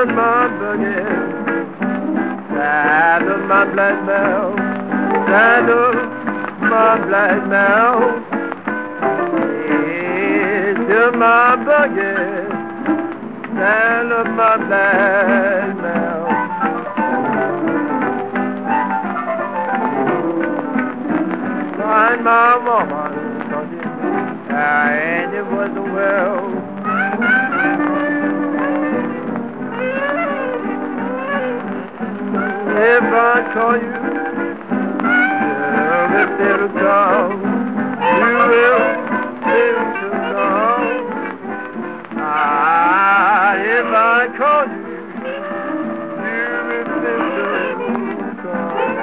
in my boogie. Saddle my black mare, saddle my black mare. Till my buggy, saddle my black mare. Find my woman, and it wasn't well. If I call you, if it'll come, you will live to come. If I call you, you will live to come.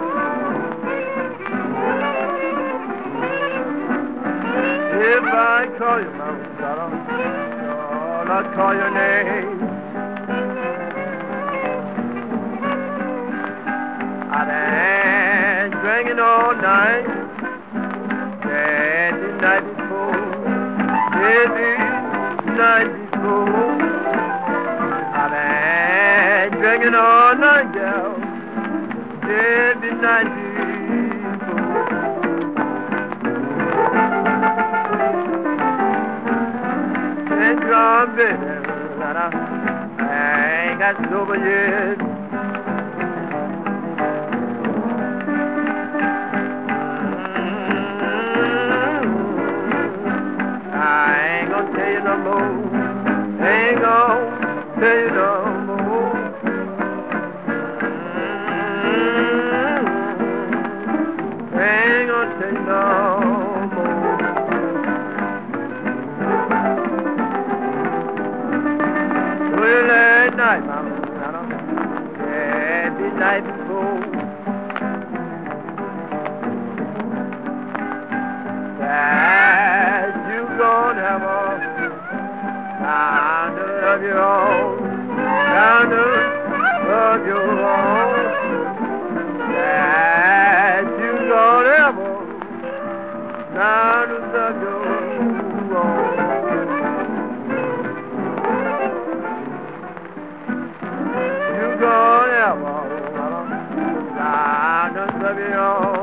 If I call you, Mount Sarah, I'll call your name. I dance drinking all night, and the night before, every night before. I dance drinking all night, girl, every night before. And drum, baby, I ain't got sober yet. I ain't gonna tell you no more. Ain't gonna tell you no more. Ain't gonna tell you no more. Well, that night, mama, every night before. That you gonna have a kind of your own, kind of your own. That you gonna have a kind of your own. You gonna have a kind of your own.